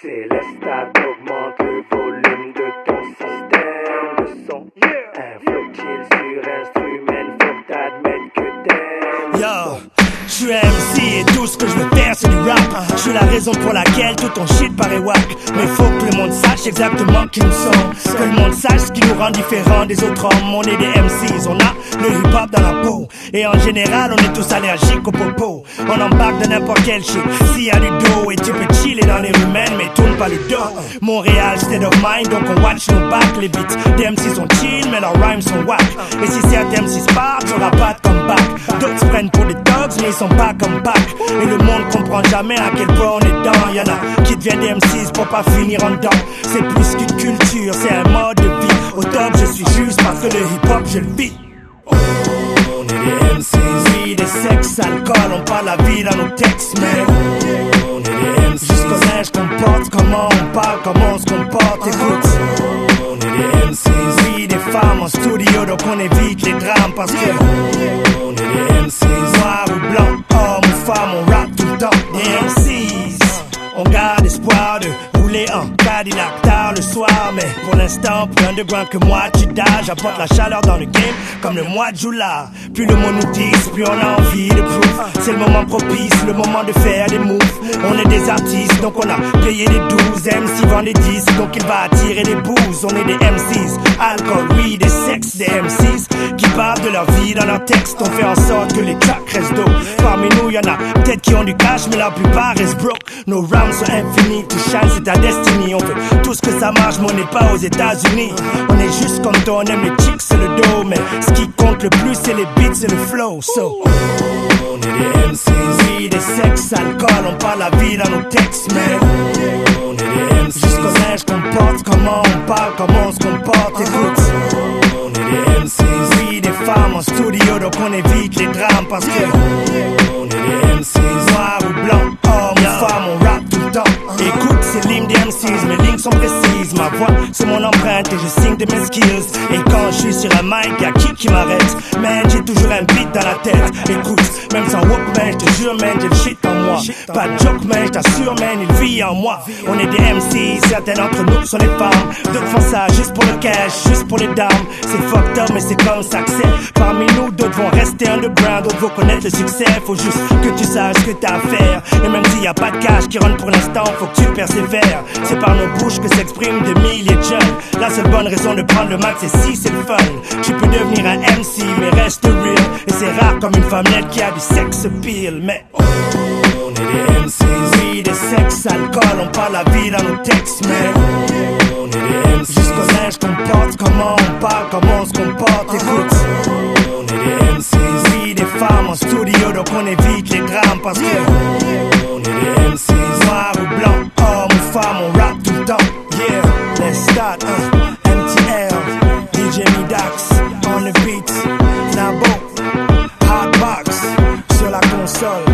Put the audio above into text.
Célestat, augmente le volume de ton système de son. Un flow chill sur instrument, faut t'admettre que t'aimes. Yo, je suis MC et tout ce que je veux faire c'est du rap. Je suis la raison pour laquelle tout ton shit paraît wack. Mais faut que le monde sache exactement qui nous sommes. Que le monde sache ce qui nous rend différents des autres hommes. On est des MCs, on a le hip-hop dans la peau. Et en général on est tous allergiques au popo. On embarque de n'importe quel shit s'il y a du dos. Et tu peux chiller dans les ruelles mais tourne pas le dos. Montréal state of mind donc on watch nos backs. Les beats des MCs sont chill mais leurs rhymes sont wack. Et si certains MCs partent y'aura pas de comeback. D'autres se prennent pour des dogs mais ils sont pas comme Pac. Et le monde comprend jamais à quel point on est dedans. Y'en a qui deviennent des MCs pour pas finir en dedans. C'est plus qu'une culture, c'est un mode de vie. Au top je suis juste parce que le hip-hop je le vis. On est des MCs, oui, des sexes, alcool, on parle la vie dans nos textes, mais on est des MCs. Jusqu'au linge qu'on porte, comment on parle, comment on se comporte, écoute. On est des MCs, oui, des femmes en studio, donc on évite les drames parce que on est des MCs, noir ou blanc, homme ou femme, on rappe tout le temps. Des MCs, on garde espoir de rouler en Cadillac tard le soir. Mais pour l'instant, plus underground que moi, tu d'âge. J'apporte la chaleur dans le game comme le mois de July. Plus le monde nous dit, plus on a envie de proof. C'est le moment propice, le moment de faire des moves. On est des artistes, donc on a payé les 12. MC vend des 10, donc il va attirer des bouses. On est des MCs, alcool, oui, des sexes. Des MCs qui parlent de leur vie dans leurs textes. On fait en sorte que les tracks restent d'eau. Parmi nous, y'en a peut-être qui ont du cash, mais la plupart restent broke. Nos rounds sont infinis, to shine c'est ta destinée. On fait tout ce que ça marche, mais on n'est pas aux États-Unis. On est juste comme toi, on aime les chicks, c'est le dos. Mais ce qui compte le plus, c'est les beats, c'est le flow. So, on est des MCs, oui, des sexes, alcool, on parle la vie dans nos textes, mais on est des MCs. Jusqu'au linge qu'on porte, comment on parle, comment on se comporte, écoute. On est des MCs, oui, des femmes en studio, donc on évite les drames parce que on est des MCs, noir ou blanc, homme ou femme, on rappe tout le temps. Écoute, c'est l'hymne des MCs, mes lignes sont précises. Ma voix, c'est mon empreinte et je signe de mes skills. Et quand je suis sur un mic, y'a qui m'arrête? Man, j'ai toujours un beat dans la tête. Écoute, même sans Walkman, je te jure, man, j'ai le shit en moi. Pas de joke, man, je t'assure, man, il vit en moi. On est des MCs, certains d'entre nous sont des femmes. D'autres font ça juste pour le cash, juste pour les dames. C'est fucked up, mais c'est comme ça que c'est. Parmi nous, d'autres vont rester underground, d'autres vont connaître le succès. Faut juste que tu saches ce que t'as à faire. Et même s'il y a pas de cash qui rentre pour l'instant, faut que tu persévères. C'est par nos bouches que s'expriment des milliers de jeunes. La seule bonne raison de prendre le max, c'est si c'est le fun. Tu peux devenir un MC, mais reste real. Et c'est rare comme une femmelette qui a du sex appeal. Mais on est des MCs, oui, des sexes, alcool, on parle la vie dans nos textes, mais on est des MCs. Jusqu'au linge qu'on porte, comment on parle, comment on se comporte, écoute. On est des MCs, oui, des femmes en studio, donc on évite les drames parce que on est des MCs, noir ou blanc, homme ou femme, on rappe tout le temps. Yeah, let's start, MTL, DJ Midax, on the beat, Nabo, Hardbox, sur la console.